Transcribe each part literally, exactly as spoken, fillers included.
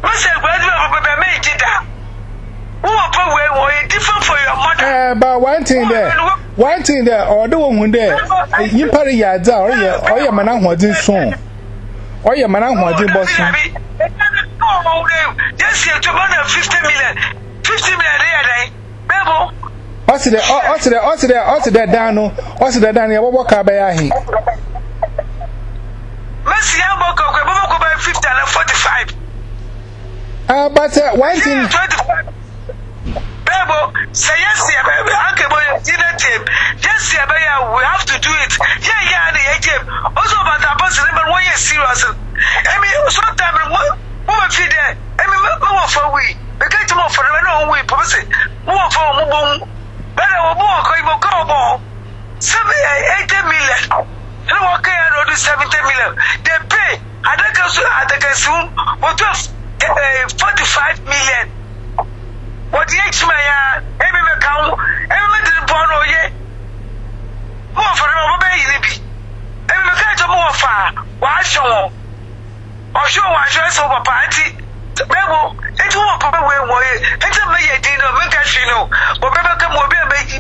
Must have graduated made it that. Who are different for your mother? Eh, but one thing there, one thing there, or the one there, you party yards or your man who didn't soon. Or your man who didn't boss. Yes, you have fifty million. fifty million a day. What's the what's the what's the what's the Dano? What's the Daniel? What can I be? Messi, I'm going to fifty and forty-five. Ah, but one thing. Bebo, say yes, baby. Uncle boy, dinner team. Yes, baby, we have to do it. Yeah, yeah, the A T M. Also, about that person, but one year serious. I mean, sometimes we feed there. I mean, more for we. We get more for the no way, policy. More for Mubon. Better or more, Koimo Kobo. Eighty million. And what can I do? Seventy million. They pay. I think I think I soon. What forty-five million. What the H Maya, every account, every little born or yet. More for the baby. Every mechanic more far. Why show? Or show one dress over party. Bebo, it won't put away way. It's a may dinner, make us know. But Beba come will be a baby.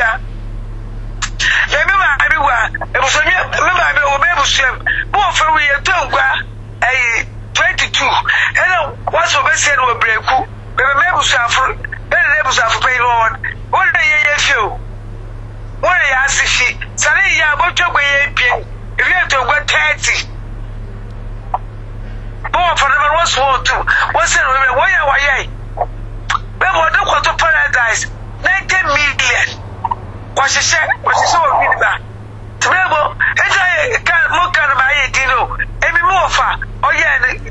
Remember everywhere. It was a remember I will be able to swim. More for we are a twenty-two. And what's the best said will break. Remember, Safra, then labels are for pay Lord. What do you feel? What do you ask if she? Sally, ya, what your way, if you have to go thirty. More for the was for two. What's it? Why are you? Then what do to paradise? ninety million. What she said, what she saw me back. Tremble, and I can't look at my dino. Every more far. Oh, yeah.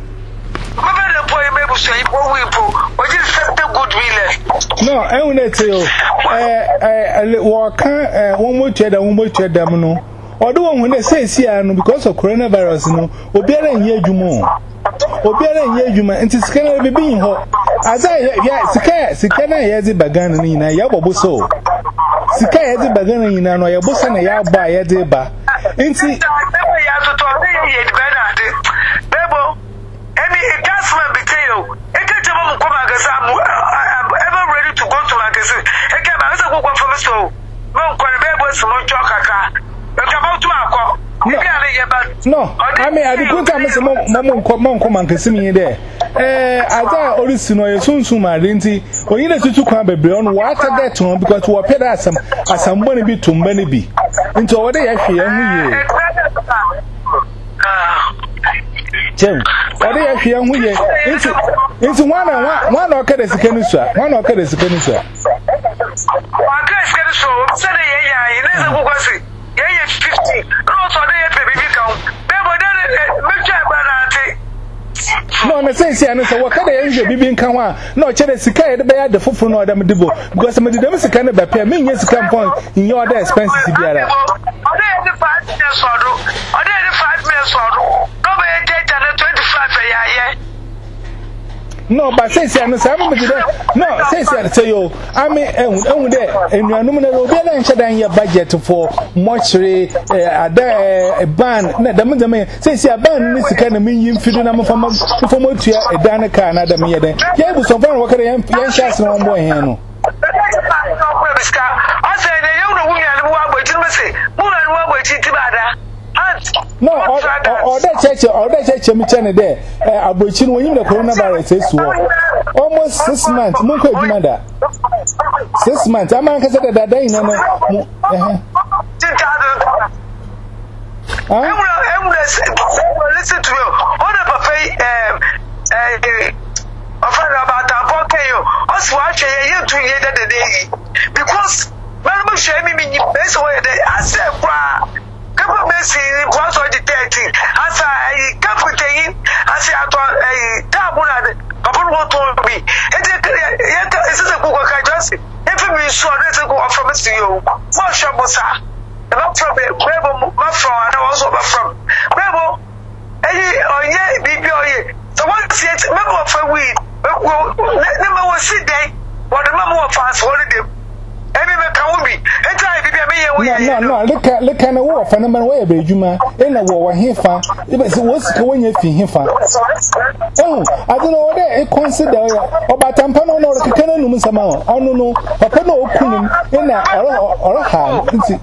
No, I want to tell you, I walk one more cheddar, one more cheddar, no. Or the one when they say, see, because of coronavirus, no, or better than year you more. Or better than year you, and it's kind of being hot. As I, yes, Sikana has a bagan in a yabo so. Sika has a bagan in a yabos and a yaba, a deba. And see, any adjustment between it can't come I'm ever ready to go to magazine. It came out of one for the show. No, Quabables, no joker. But about to our no, I mean, I didn't tell Mister Mamma come and kiss me there. Eh, I thought all this no soon soon, my dinty. Or you need to come baby on water that one because we are paid as some as somebody be too many be. Into what they actually are. Jem, what they actually are into into one and one or cadets canisha, one or cadets canisha. One cadets so, said a year, who was it? Yeah, fifty. No, so they baby count. No, I say, see, I know what kind of angel be come on. No, Chelsea Sky, the bear, the foot for no other debo. Because some of the devils kind of pay me, yes, come point in your other expenses to be around. Are there the five minutes or are there the five minutes or nobody take another twenty-five a year? No, but say, I know some of the no, say, I tell you, I mean, and there, and you are nominal than your budget for mortuary, a ban, the man says, a ban is the kind of mean you feel number from Motia, a Danica, another me. Yeah, was some fun working young chance no more. I say, the young woman who are waiting, Moon and one waiting to bother. No, or that church, or that church, me channel there. I'm waiting when you the coronavirus is almost six months. Munko, mother. Six months. I'm going to say that day. No, no. Listen to you. What about a about that? Okay, you also watch a year to year that day because Madam Shammy, you best way I said, Couple Messi was on the thirteen. As I captain, as I thought a tabula, Papa won't told me. This is a book I just every saw this go from us to you. What shall was that? Not from a rebel, my friend, and also from rebel. Oh, yeah, B P O. So once yet, member of a weed, never was sit day, what the member of us holiday. Every man can be. And I be a no no look at look at wo fa na man wo be adwuma e na wo wo hefa e be se wo sika wo nya fi hefa oh I don't know what e consider obatampa no no keke na num sama onu no papa no okunum e na oro oro ha nti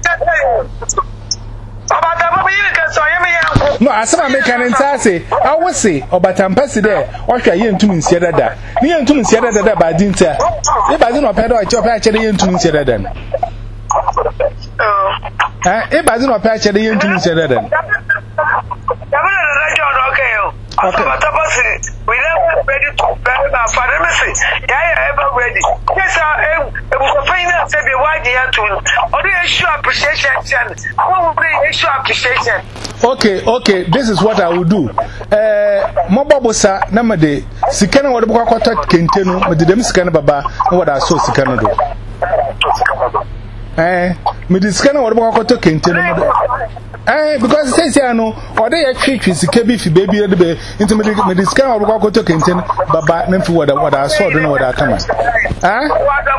obatampa bi ni kan so yeme yanko no asema me kan ntase awose obatampa si de ohwa ye ntum nsia dada ni ye ntum nsia dada ba dinta e ba di no pedo acho pa akere ye ntum nsia dada eh e ba di no pa akere ye ntum nsia dada Okay. We never ready to bury my father. Yeah, ever ready. Yes, I will find out to be why the answer. Or the issue appreciation. What will be issue appreciation? Okay, okay, this is what I will do. Uh, Mobabosa, Namade, Sikana, what about Kota Kenteno, but the Demiscan Baba, what I saw Sikano do. Eh, Mediscana, what about Kota Kenteno? Eh, because it says, I know, or they actually is a baby, baby, into Mediscana, or Kota Kenten, Baba, Nymph, what I saw, don't know what I come at. Eh?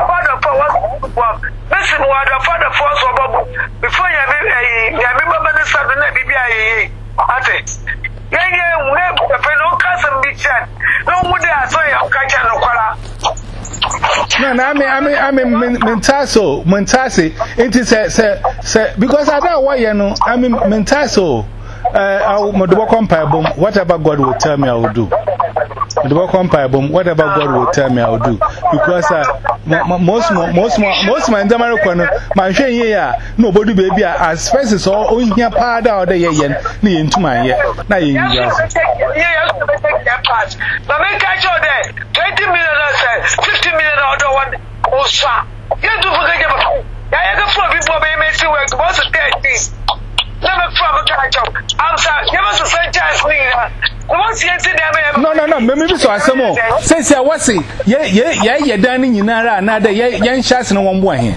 Listen, what the father force before you remember the Saturday, maybe I ate. Yeah, yeah, we have no cousin be chat. No, would I say I'm catching no color? No, no, I mean, I mean, I mean, Mentaso, Mentasi, it is a, because I don't know why you know, I mean, Mentaso, uh, whatever God will tell me, I will do. Whatever God will tell me, I will do. Because uh, most, most, most, my American, my shame here, nobody baby, as fast as all in here, part out the yen, near into my year. Now, you just take that part. But make catch all day twenty million, fifty million, or one, oh, sir. You do forget about it. I have four people may see work, what's the thirty? Never from a catch up. I'm sorry, give us a franchise me. No, no, no, maybe so. I some more. Since I was saying, yeah, yeah, yeah, you're done in Nara, another young shots in one way.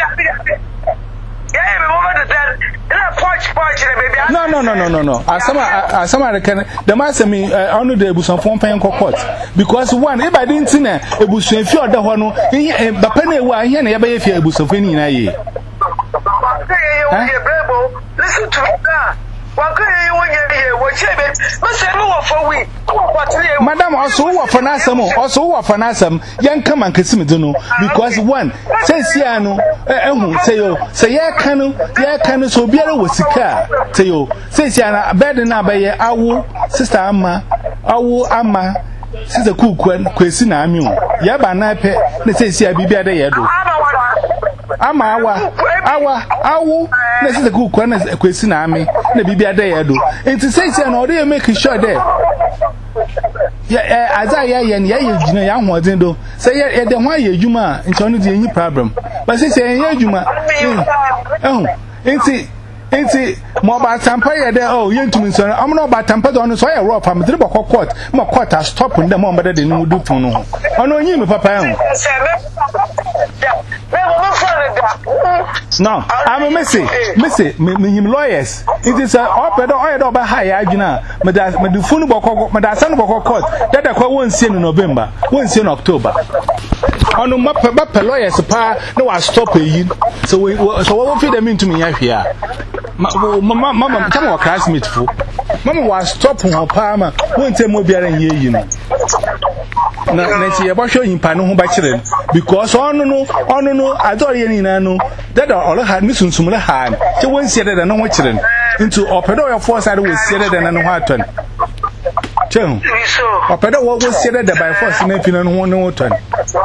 No, no, no, no, no, no. As some, as some can the master me only the bus on phone paying court because one, if I didn't see a bus if you're the one, the penny why here never if you're a bus of any year. Listen to me now. Madam, also for Nasam, also for Nasam, young come and kiss me, because one says, Yano, say you, say, Ya canoe, Ya canoe, so be a was a car, say you, says Yana, better than by our sister Amma, our Amma, sister cook when Quesina Amu, Yaba Nape, they say, see, I be better. Ama awa awa awu na se ku kwa na kwesi na ami na bibia da ya do enti say say na ode make sure there ya aza ya ya ya yejuna ya hoden do say ya de ho ya adwuma enti ono de enyi problem but say say ya adwuma eh enti enti mo ba tampa ya de oh yentum nso am no ba tampa do no so ya rough am dre bokọ court mo court a stop ndem mo mbede de no du fun no ono onyi me papa eh no, I'm a missy, missy, me lawyers. It is a opera or by high agina, Madame Medufunu Boko, Madame San Boko court, that I call one scene in November, one scene in October. On the map, a lawyer's pa, no, I stop you. So we so what feed them into me here. Mamma, come on, classmate fool. Mamma was stopping her palmer, won't tell me bearing ye, you know. Nancy, about showing Pano Bachelor because on no, on no, I don't any no, that all had missing some hand. She won't say that I know what into opera force I will say that I know what turn. Chum, opera was said that by force in a and one no turn.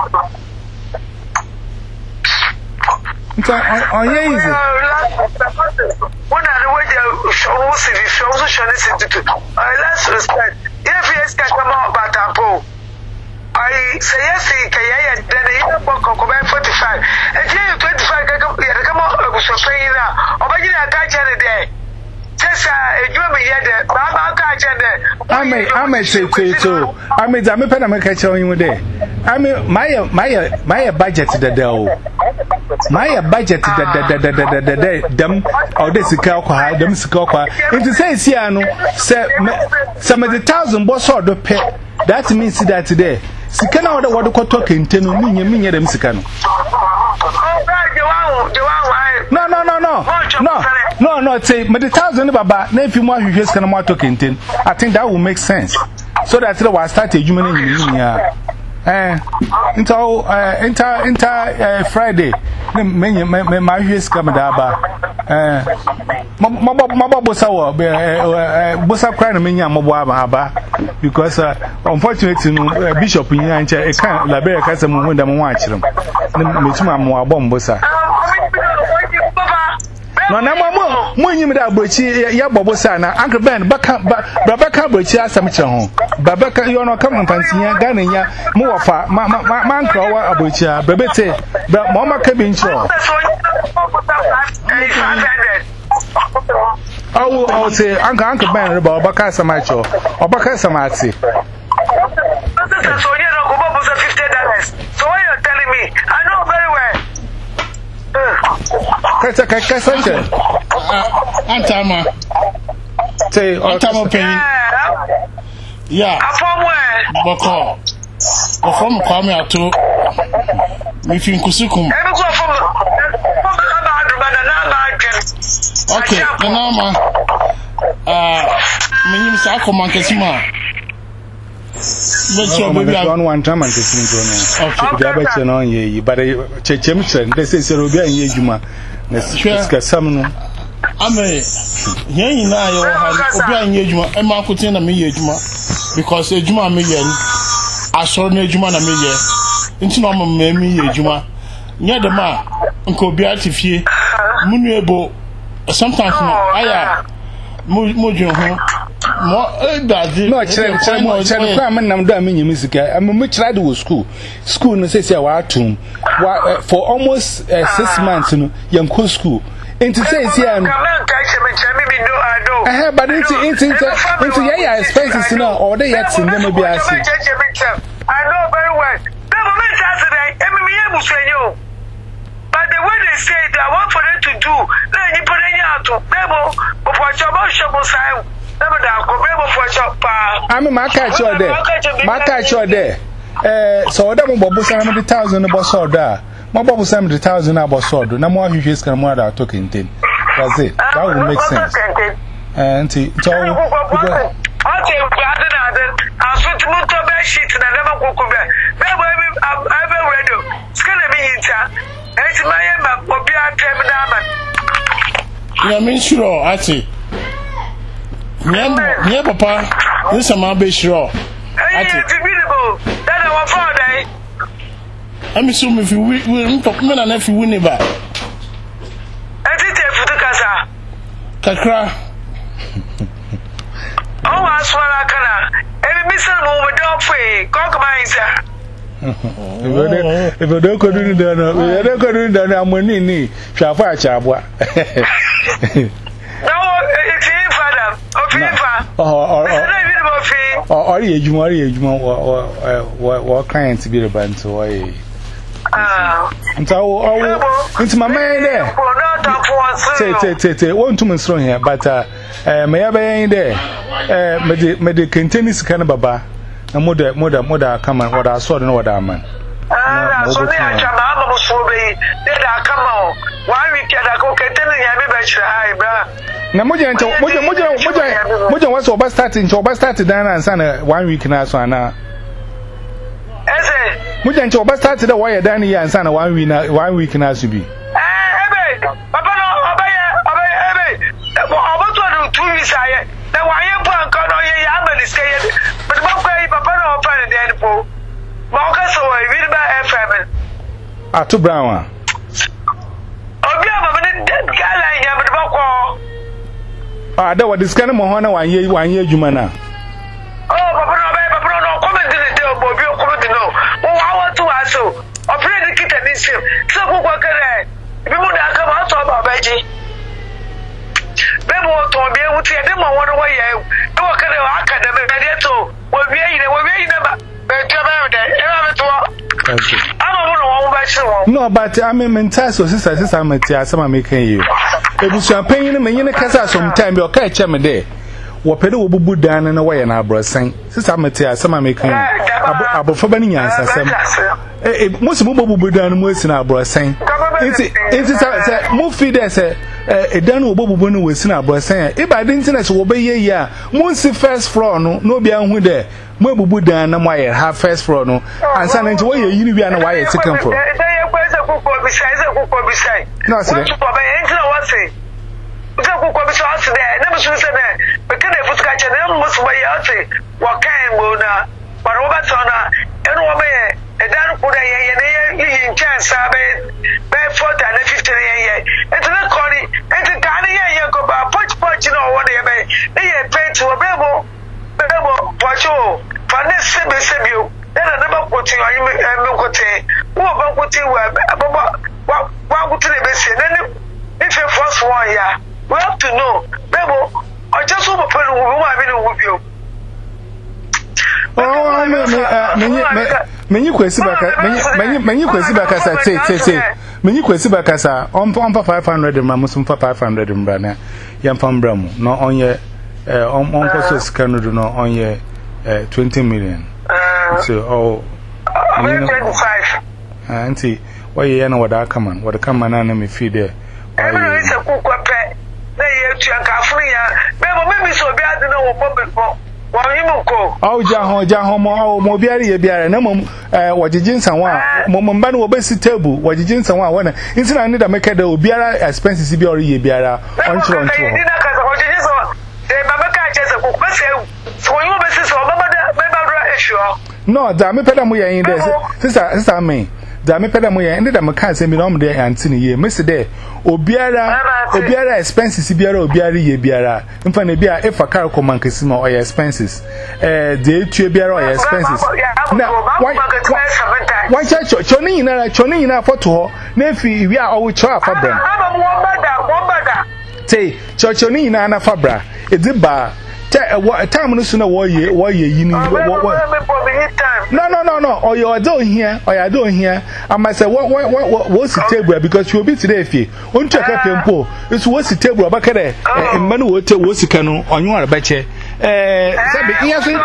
On ye is one of the way you show social let's respect. If you ask about Batapo. I say yes, Kaya, then the book of forty-five. And here twenty-five, come on, so say that. Or by you attach any day. Just a you yet, Baba catch and I may, I may say to you too. I mean, I'm a pen, I'm a catch on you there. I mean, my, my, my budget the dough. My budget the them or this cow, them scopa. It is say, Siano, some of the thousand boss or the pet. That means that today. Sikana order what to talk in ten million million them Sikano. No, no, no. no no no no say me the thousand baba na if you mo ahwehwe sika na mo ato kenten I think that will make sense so that they will start ejuma na nyini ya eh until uh inter inter Friday me me me ma ahwehwe sika me da ba eh mabo mabo bosa wo bosa cry na menya mabo aba because uh, unfortunately no bishop nya nche e kan labere ka sem hu da mo wa akirem me tuma mo abom bosa no na mo mo nyim da agbochi ya bobosa na Uncle Ben baka babaka agbochi asam kire ho babaka yo no kam mpantinya Ghana nya mo wofa ma ma anka wa agbochi a bebete mo maka bi ncho Oh, I'll say Uncle Uncle Ben about Baka Samacho or Baka Samati. So you know, Bobo was fifty dollars. So what you're telling me, I know very well. Kata kata sanje. Antama. Say Antama pay. Yeah. From where? Boko. From Kwame Ato. If you Kusukum. Okay, Nanama. Uh, Minim Sako Mankesima. But you're baby on one time and kissing to me. Okay, Jabet on ye, but a Chechemson, they say Serubia and Yejuma. Nesca Samno. I may, Yen, I Obia and Yejuma, and Marcotin and me Yejuma, because Ejuma million, I saw Nejuma a million, into normal Mammy Yejuma, near the ma, Uncle Beatifie, Munebo. Sometimes I Mojo more no chairman nam do amenya music am me try do school school no say say wa atum for almost uh, six months no yanko school into say say am eh but into into into yeah expenses no or they yet in them be as I know very well government Saturday em me yebusenyo. But the way they say it, I want for them to do. Then you put any out to Bebo, but for your shop sign, never down, Bebo for shop. I'm a market show there. Market show there. Eh, so that will be seventy thousand about soda. My bubble seventy thousand about soda. No more you just can more that talking thing. That's it. That would make sense. And see, so. Okay, I'll switch to motor bed sheet and I never cook over. Never ever radio. It's gonna be here. It's my emma, Bobia Tremadaman. You mean sure, I see. Yeah, Papa, this is my best sure. It's beautiful. That's our father. I'm assuming if you win, talk men and if you win it back. I did it for the Casa. Kakra. Oh, I swear I can. Every missile over dog free, cockmiser. If you don't go to the no, you don't go to the no, I'm winning me. Shafa Chabwa. No, it's him, father. Or or or or you more you more what clients be the band to why. Ah, and so into my man there. Say, say, say, say, one too much strong here, but uh, may I be in there? Uh, may the continuous kind of baba. Na moda moda moda kama wada asọ no wada man ah so ne achama aba so be de da kama one week da ko ketene ya be be chira ai bra na moja nto moja moja moja moja waso ba start nto ba start dan na ansa na one week na so ana ese moja nto ba start da wire dan ya ansa na one week na one week na so bi eh ebe papa no obaya obaya ebe oboto do two weeks aye na wire bu anko no ye ya ba ni say but papa no open the end po ma o ka so we read by F M atu brown obi ababa ne gala ya me ba ko ah da what is kind mo ho na wan ye wan ye adwuma na oh papa no ba papa no comment this day obi o comment no o wa wa to aso operate the kit and sim so ko ko kare bi mo da ka ma to ba ba ji be mo to bi e wuti e de mo won wo ye e wo kare o academy be de to wo wi yi wo wi yi na ba be to ba de e ba me to no but I mean mental so sister sister meti asama making you ebusu panyin no menyin kasa sometime be o ka eche me de wo pede wo bubu dan na wo ye na abrosan sister meti asama making abofa ba ni nyansa sem eh musi mo bubu dan mo esi na abrosan enti enti say mo feed there say edan obobubo no wesi na abosan e ba de ntina se wo be ye ye a mo si first floor no no bia hu de mo ebubu dan na mo aye ha first floor no ansa na nti wo ye yini bia na wa ye second floor e dey e kwese kuko bisai ze kuko bisai no se de ba ye ntina wa se ze kuko bisai se de na musu se de be ke de fuska che na musu ba ye se wa kan go na ba ro ba tona enu wo be edan ko de ye ye ne ye chance abe be forty and fifty ye ye etna kori enti kan ye ye ko ba poch poch no wo de be e ye paint wo be bo be bo pocho fa ne sebe sebe o na na ba koti ayi me me koti wo ba koti wa baba wa wa koti ne be se ne if you first one ya we have to know be bo o just wo pe no wo ma bi no wo bi o oh me me me menyi kwesi baka menyi menyi kwesi baka sa te te te menyi kwesi baka sa on on five hundred mra musum fa five hundred mra na yam pam bra mu no onye eh on on ko so scan do no onye eh twenty million so oh twenty-five anti why ye na wada kaman wada kaman na na me feed there why you say kukope na ye tu anka funu ya me mo me so bi ade na wo mo before oh jaho jaho mo mo biare ye biare na mo eh wajijin sanwa mo mo mba no obesi table wajijin sanwa wana inti na nida make da obiara expenses bi ori ye biara onchiro onchiro ni na ka wajijin so e baba ka che se ku bese so yo besi so baba da me ba dra issue no da me peda mo ye yin de sister sister me da me peda mo ye nida me ka se mi no mo de anti ni ye me se de obiara obiara expenses biara obiara ye biara mfa na bia if car ko mankasi ma oya expenses eh de tue biara oya expenses na why church choni ina choni ina photo ho na fi wi a owo cho afa bra say choni ina na fa bra ediba time no so na wo ye wo ye yini no no no no or you do here or you do here I must say what what what what's the table because you be today if you want to check tempo it's what's the table abaka there e manu wo te wo sika no onyo araba che eh sabe iya so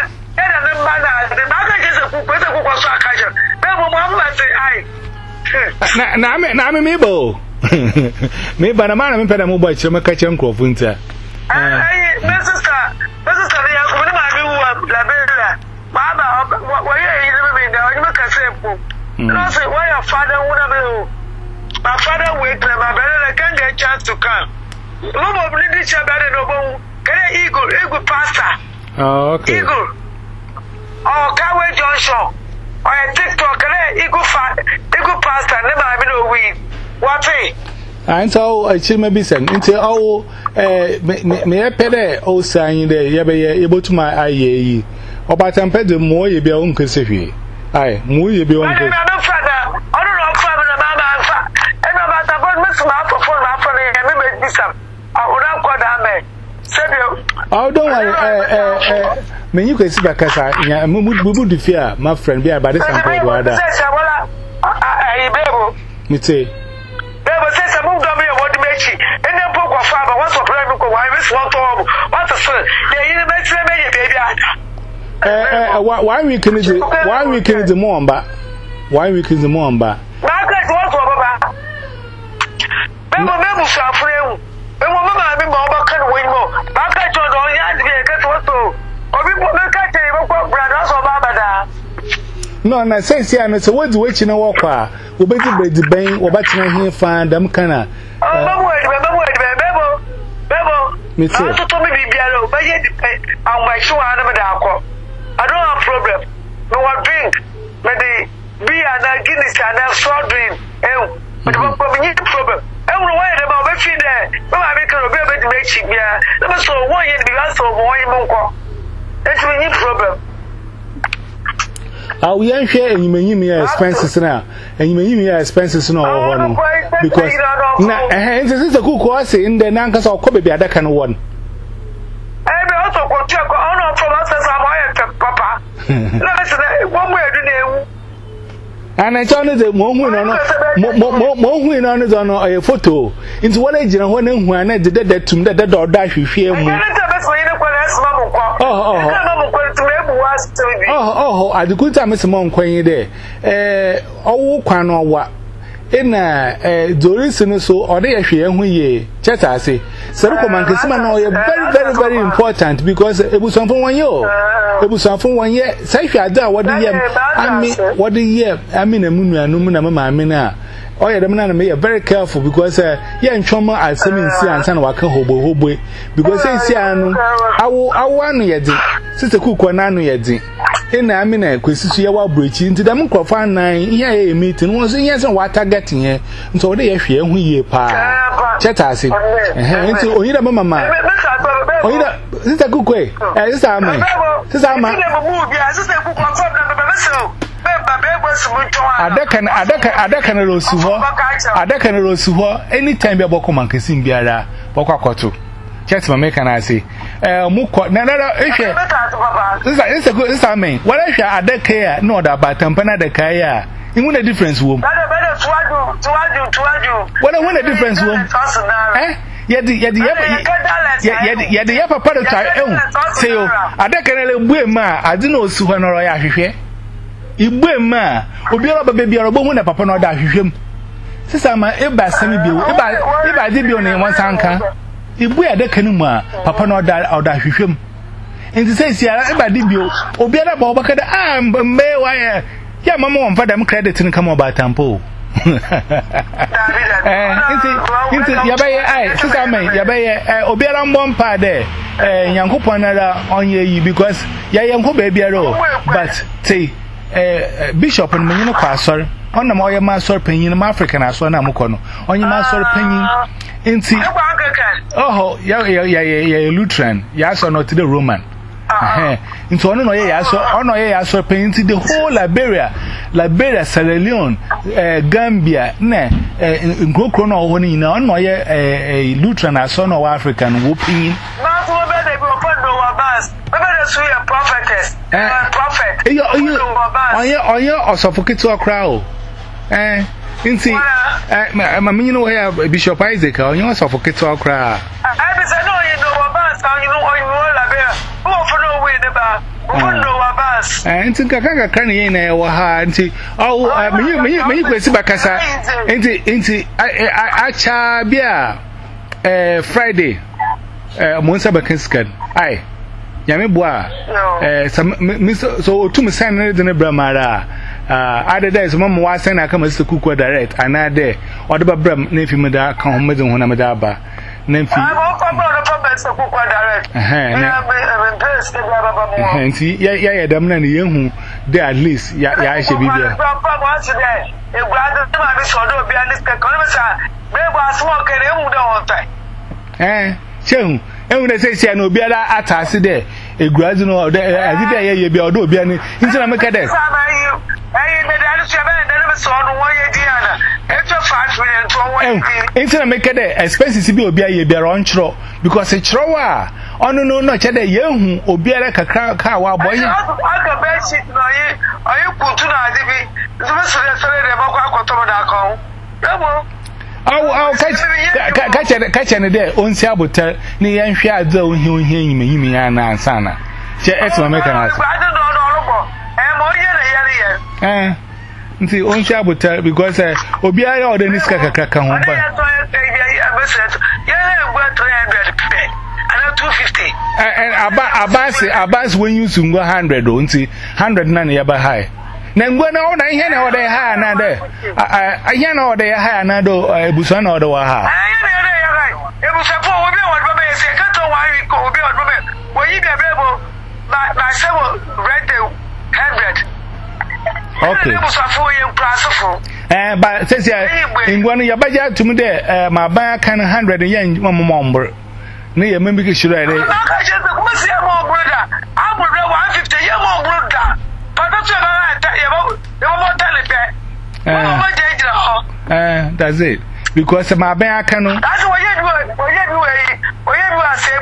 na na me na me me bo me ba na ma na me peda mo bo che me ka che nkrofo nta ai my sister my sister ya ko ni ma bi wo la bela baba why you even me da you make say po no say why your father would have my father wait my brother can get chance to come no mo bli di cha bade no bo kere eagle eagle pastor oh okay eagle oh Kawe Junction or TikTok kere eagle fa eagle pastor ne ma bi no we what pay and so I chill maybe sen into oh eh me me pede o san de ye be ye ebotuma aye yi obatan pede mo ye bia on kesehwe ai mo ye bia on kesehwe na na fada ono no fa na ba ba fa e na ba ta bon mes ma for for ma for ye me be disam awura ko da me sebio oh don't worry eh eh eh me you kwesi bakasa nya mu bu du fia my friend bia ba de sample do ada ai bebo me say bebo say some do me what me chi ene po kwa fa ba what supply me ko why me so to what to say ye yin be tire me ye baby ada eh eh one week in the one week in the more ba one week in the more ba na ka ti what baba bebo me bu sa freu e mo mama mi mo ba kan wo mo ba ka jo do ya di ke to to obi mo me ka te bo ko brother so ba bada no na sense ya no so what do we china work a wo be di bread ben wo ba china hin fan dam kana oh ba mo e be mo e be bebo bebo me say to to me bibia lo ba ye di pe an wa shi wa na me da akọ I don't have problem no what drink me the beer na Guinness and soft drink eh but what me problem eh we why dey ba be fi there ba ma be kan obi be di me chi bia na so won ye di ba so mo yin mo nko it's me problem ah we yan share enyimanyim ya expenses na enyimanyim ya expenses na owo no because na eh nse se kuku o se inde na nkasa okobe bi adaka no won eh be o to ko ti ko ono from us am I papa na be se wo mo edu na ewu ana cha no de mo hu no no mo mo hu no no no e photo into wala ejina ho na hu ana de de tum de de do ahwehwe mu oh oh oh oh adukunta me se mo nkwan yi de eh owo kwan no wa ina eh Doris no so ode ye hwe hu ye cheta ase Seruko mankesima no ye very very very important because ebusanfo won ye o ebusanfo won ye sai hwe ada wode ye ami wode ye ami na munuanu na mama ami na oye dem na me very careful because uh, ye ntwoma asem nsi ansa na waka hobo hobo because say anu awo awo anu ye di sise kuko na anu ye di ina ami na kwesisu ye wa brochi nti dem krofo anan ihe ye meeting won so ihe se wa target ye nti ode ye hwe hu ye pa cheta ase eh nti oyira mama mama oyira sise kuko eh sise ama sise ama sise kuko Adaka adaka adaka na rosu ho adaka na rosu ho anytime be boko mankesim biara boko akoto chet ma make na say eh mu ko na na ehwe nsa nsa nsa amen wala hwe adaka ya no da batampa na adaka ya imu na difference wo tuwaju tuwaju tuwaju wala wala difference wo eh yedi yedi yedi yedi ya papa da ta eh say o adaka na le bue ma ade na osu ho no ro ya hwehwe Igbe ma obiara baba biara ogbo hu na papa no da hwehwem sisa ma eba sami biu eba eba di biu ne wansanka igbe adaka ni mu a papa no da oda hwehwem enti sei sia eba di biu obiara ba obaka da ah mbe wa ya ya mama won fada m credit ni kama ba tampo eh enti enti yabaye ai sisa ma yabaye obiara mbompa de eh Nyankopon na da onye yi because ya yenko ba biara but say eh bishop no menyi no kwa asor on na mo ye ma asor panyin no African asor na mukọ no onye ma asor panyin enti oh ya ya ya ya Lutheran ya asor not the Roman eh enti ono no ye ya asor ono ye ya asor panyin ti the whole Liberia Liberia Sierra Leone eh Gambia na nkrokro no ho ni na ono ye eh Lutheran asor no African wo panyin so you a prophetess, eh, a prophet. You, you, oye, oye, osofokito okra. Eh, inti, eh, ma me you know here Bishop Isaac, oye osofokito okra. I be say no, you know about, you know, you know la be. Who for no way the ba. Who know about. Eh, inti kaka kaka ni na wa ha, inti, oh, me me me kwesi bakasa. Inti, inti, acha bia eh Friday. Eh, mo nsa bakaskan. Ai. Yami boa eh so to me sign na de na bramara ah ade there so mama wa sign aka ma kuku direct ana there o de ba bram na fi me da kan ho me de ho na me da ba na fi ah mo ko bro de papa se kuku direct eh na me place ke ba ba mo eh nti ya ya ya dam na ne yehu de at least ya ya she bibia papa mo se de e gwa de ma bi so do bia ni ka ko me sa be gwa so ke ne hu de ho tai eh chehu ehun na say say na obiara atase de egurazi no de adi de ye ye bia odo obia ni nti na meka de eh me de anu se be de me so no wo ye di ana e to five million to wo ye nti na meka de expenses bi obia ye bia ron chro because e chro wa onu no no che de ye hu obiara kakra ka wa boy aka be shit no ye ayi kutu na adi bi so me so de so de ba kwa akoto da kan ebo aw aw ka ka ka ka che ne de onsi abotar ni yan hwe adza ohie ohie yimi yimi ya na ansana che etma meka na asa eh mo ye na ye ye eh nti onsi abotar because eh obi ara o de ni ska kakra ka ho ba ye na gwa three hundred ana two fifty eh aba abasi abasi when you sungo one hundred o nti one hundred na ne ya ba high na ngwa na ona ihe na oda ha na de ihe na oda ya ha na do ebuso na oda wa ha ayi na oda ya ha ebuso fo obi o do be se ka to wa wi ko obi o do be wo yi be be bo na na se wo red one hundred okay ebuso fo ye plus fo eh ba se se ngwa no ya ba ja tum de ma ba kan one hundred ye mmom mbur ne ye membi ke shiro ere ka je se kuma se mo brother abu one fifty ye mo brother Uh, that's it. Because my bank cannot. That's what you do. What you do, what you do, I say,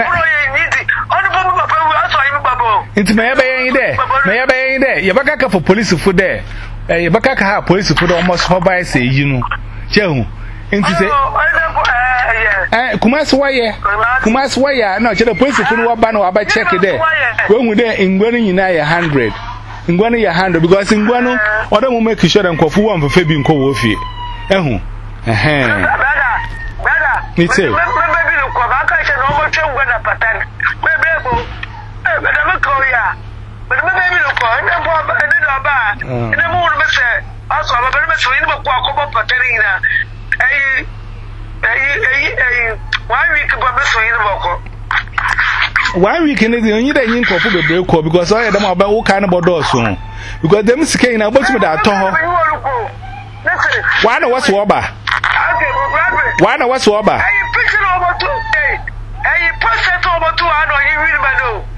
it's my bay there. May I be there? You back up for police food there. You back up have police food almost how by say, you know. Joe, into say, eh, Kumas wire, Kumas wire, no, the police food what ban or by check it there. When we there in winning in a hundred. Ngwanu ya hundred because ngwanu oda mo make sure nkofu one for febi nko wo fie ehu eh brother brother me too me baby no ko ba ka che no mo twe ngwa na patan me brebo eh me da me ko ya me me baby no ko ne bo ne do ba ne mo no me se aso ba be me so ni mo ko akobo patan ni na eh eh eh one week go me so ni mo ko one week in the only day in Kofu be break because I them about what kind of bodo so because them skin na but me that ton why no what's oba why no what's oba hey picture over two hey percent over two I know you read about no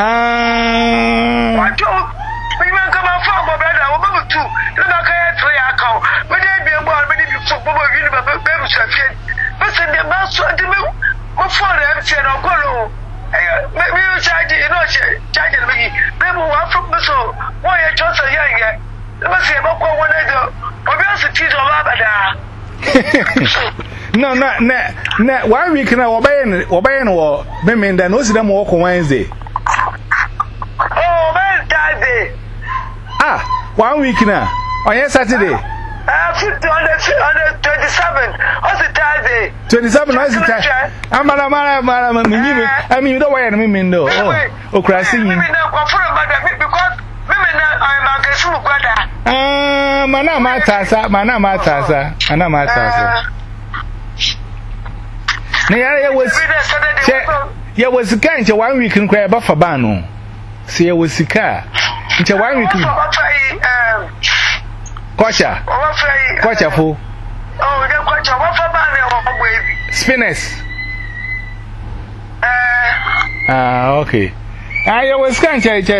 ah what you we man come from brother over two na ka ya three account we dey be able me dey so bobo read about be chafie but the man so dey me mo for them say no go no maybe you charge you know charge me people want from me so why you just say yeah yeah let me see about one day obviously teach over bada no no no no one week na obaye obaye no be me nda no si dem work Wednesday oh man Thursday ah one week na on Saturday uh fifty on the twenty-seven on the Thursday twenty-seven on the Thursday amara mara mara me me I mean do why me me ndo ohokrasi me me na kwa for bada because me me na I'm a kesu brother ah mana matasa mana matasa mana matasa na ya ya was ya was kan je one week nkwa ya ba fa ba no se ya was sika nche one week kocha kocha fo oh the kocha wa fa ba ne wa gbebi spinners ah okay ah ya was kan che che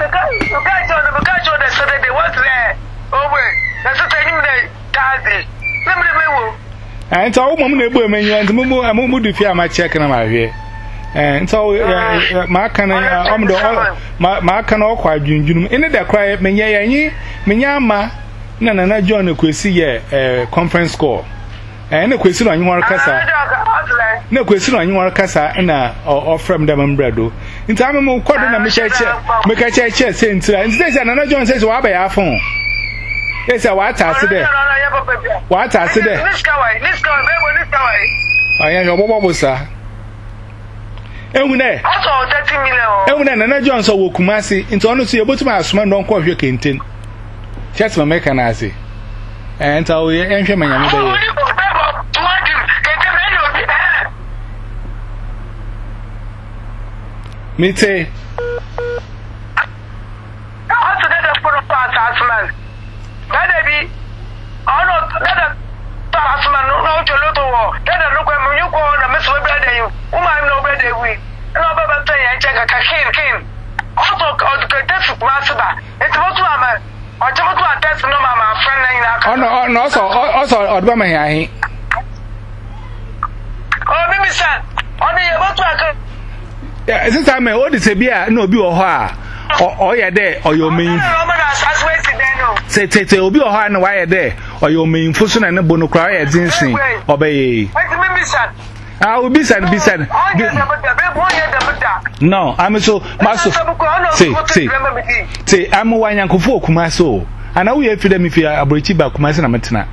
and so mum na egbu emenyu and mumu amumu du fi ama check na ma hwe eh so ma kan am do ma kan okwa adwundwunum ene da kra menye yanyi menya ama na na na John kwesi ye conference call eh na kwesi no anyi hwar kasa na kwesi no anyi hwar kasa na ofrem da membrado nti amemu kodo na me cheche me ka cheche se ntira nti say na na John say wa ba ya phone yes wa ta se de wa ta se de aya yo bobo busa ehune also thirty million ehune na na John so wo Kumasi nti onu so ye botuma asoma ndon ko hwe kenten chat ma make na ase eh nti o ye enhwe manyame da ye mite also that for pass asman that be ono that pass man no to loto wo that no kwa munyu ko na meso brother you uma no brother we no baba tan ya check ka kin kin also ka test masiba it was to ama o je mo to test no mama friend na ina ka ono no so also odba ma hi oh mimi san ono ye mo to aka yeah this time o de se bia na obi wo ho a o ye de oyo meyin se se se obi wo ho na wa ye de oyo meyin fu so na ne bo no kra ye dinsin obeye ah obi san bi san no I'm so maso say say say I'm wanyankofo Kumasi ana wo ye fi da mi fi abrochi ba Kumasi na metena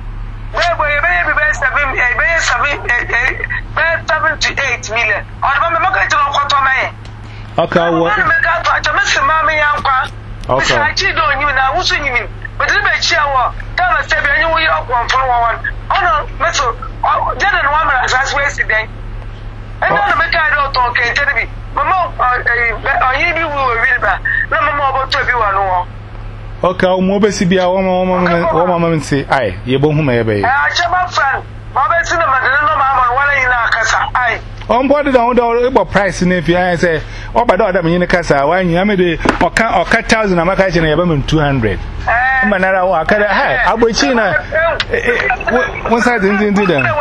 seventy-eight million or me make it on kwato me okay what me ka to acha me se ma me yankwa okay I chi do nyim na wusu nyim but le be chi awo ta na se be anyi wo yi okwonfo won ono me so jana no amara asas we si den e na me ka do to ke tede bi mama oyi bi wo wi ba na mama oboto bi wa no okay o mo be si bia wo mama wo mama me say ai ye bo hu ma ye be ah chama fan ma be si na ma no ma ma wala yin akasa ai on board down do e price na fi I say o ba do da me yin kasa wa yin ame de oka oka one thousand na maka che na ye ba me two hundred eh ma na ra wa ka ha agbochi na won sa din din din da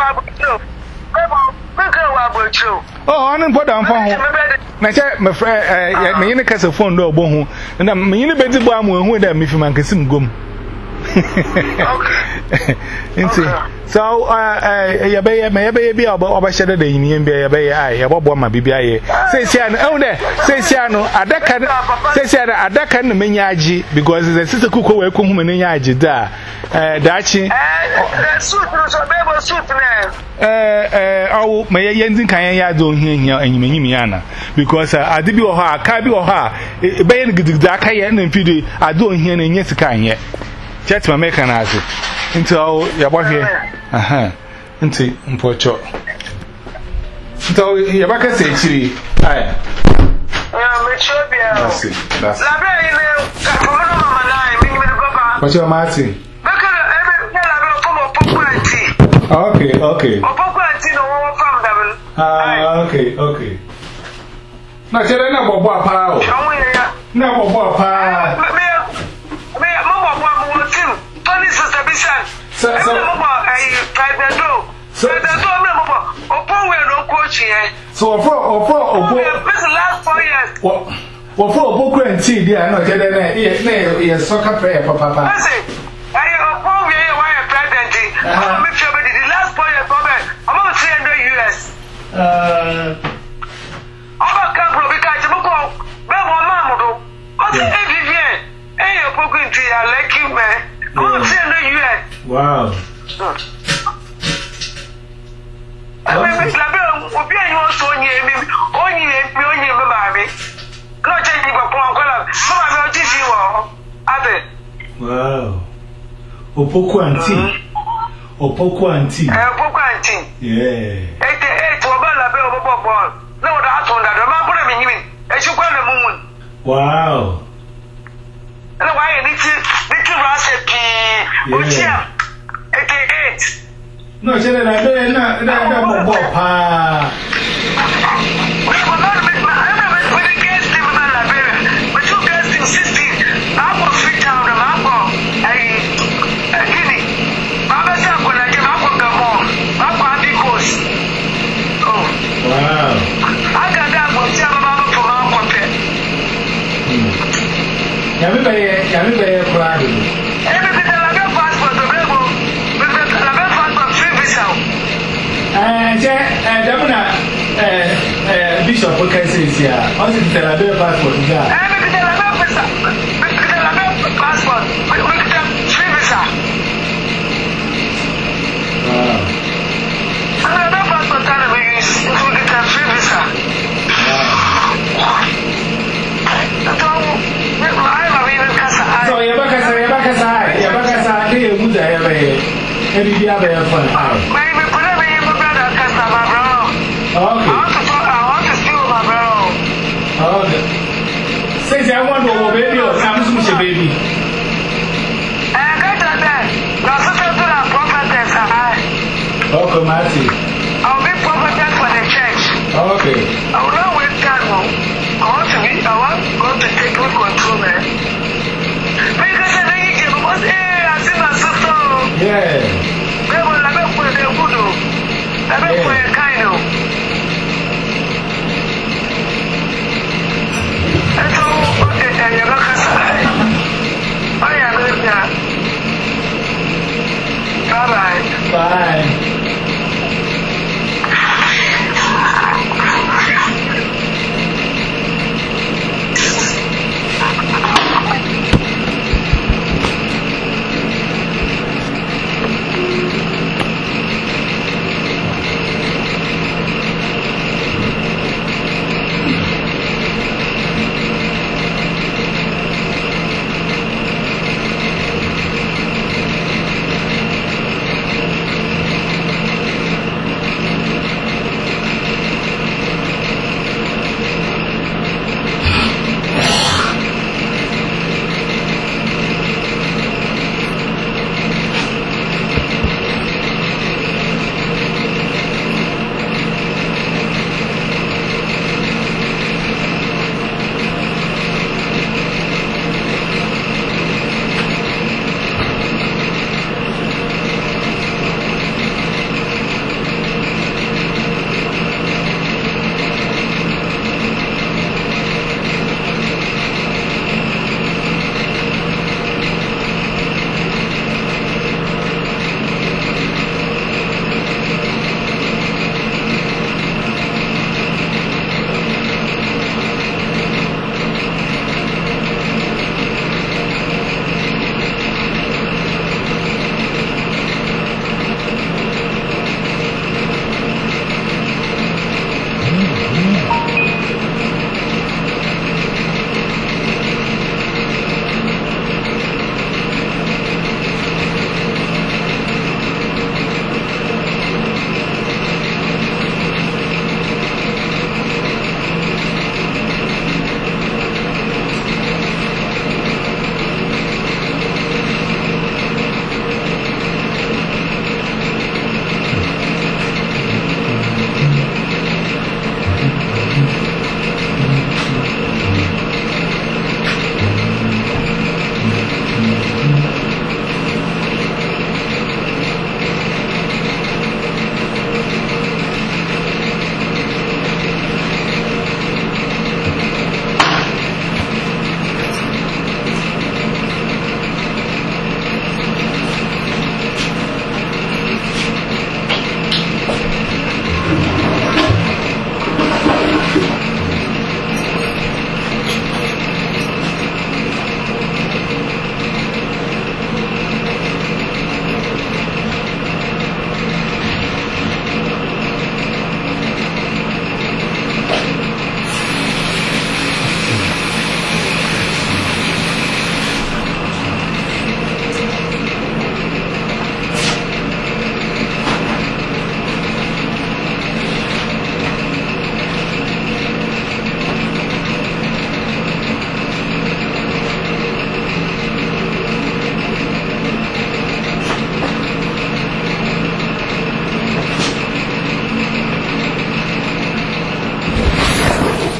oh on board down phone na che me frɛ me yin kasa phone do obo hu na me yin be di bo amu hu da me fi man kasim gom Into so, uh, ya bay, may be about Shed the Union Bay, I, about my B B I. Say, Sian, oh, there, say, Siano, Adakan, say, Siana, Adakan, Menyaji, because the sister cook will come in Yaji da, Dachi. Oh, may Yenzin Kaya do here and Yimiana, because I did your heart, Kabi or her, Bayan Daka and Pidi, I don't hear any Yesikan yet. Chat my mechanizer. Into all your boy here. Aha. Into Porcho. So, your back say, Chili. Aye. That's it. That's it. What's your Martin? Okay, okay. Ah, okay, okay. Now, tell them about what power. Never what power. So, so, so, so, for, for, last four years. What, what for a book and tea, dear, not getting a yes, soccer prayer, Papa. I say, I am a poor way, why a president. I'm not sure, but the last four years, I'm over three hundred U S. Uh, I'm a couple of guys, I'm going to go, Mamma, what's the Vivian? Hey, you're poking tea, I like you, man. I'm three hundred U S. Wow. I mean, Miss Labelle, will be on so near me, only me, baby. Not changing for Pongola, so I'm not teaching you. Wow. Opoko auntie. Opoko auntie. Opoko auntie. Yeah. Eight eight to a Labelle ball. No, that's one that the man put him in me. As you call the moon. Wow. And why you need to little recipe? eighty-eight. No, she didn't have that. That that more pa. We were not with my. I remember when the guest came to Liberia. But two guests in sixteen. I was free down the Mambo. I, Guinea. Mama said, when I came up with the mom, Papa Andikos. Oh. Wow. I got that one. Tell Mama for Mambo. Everybody, everybody, proud. Everybody, I got passport available. Uh, Jamuna, uh, Bishop, what can I say here? How did you tell a better passport? Yeah, I'm a passport. We can tell free visa. I'm a passport that we use. We can tell free visa. So, you're back as I, you're back as I, you're back as I, you're good. I have a, maybe you have a fun. Okay. I want to talk, I want to see my brother. Okay. Since I want to obey you, I'm just a baby. I got that. Now, so to the prophetess. Okay, Marty. I'll be prophetess for the church. Okay. I will not wait that long. I want to be, I want God to take me control, man. Because I think you must, hey, I see my sister. Yeah. They will never put the voodoo. Never put a kind of. Bye.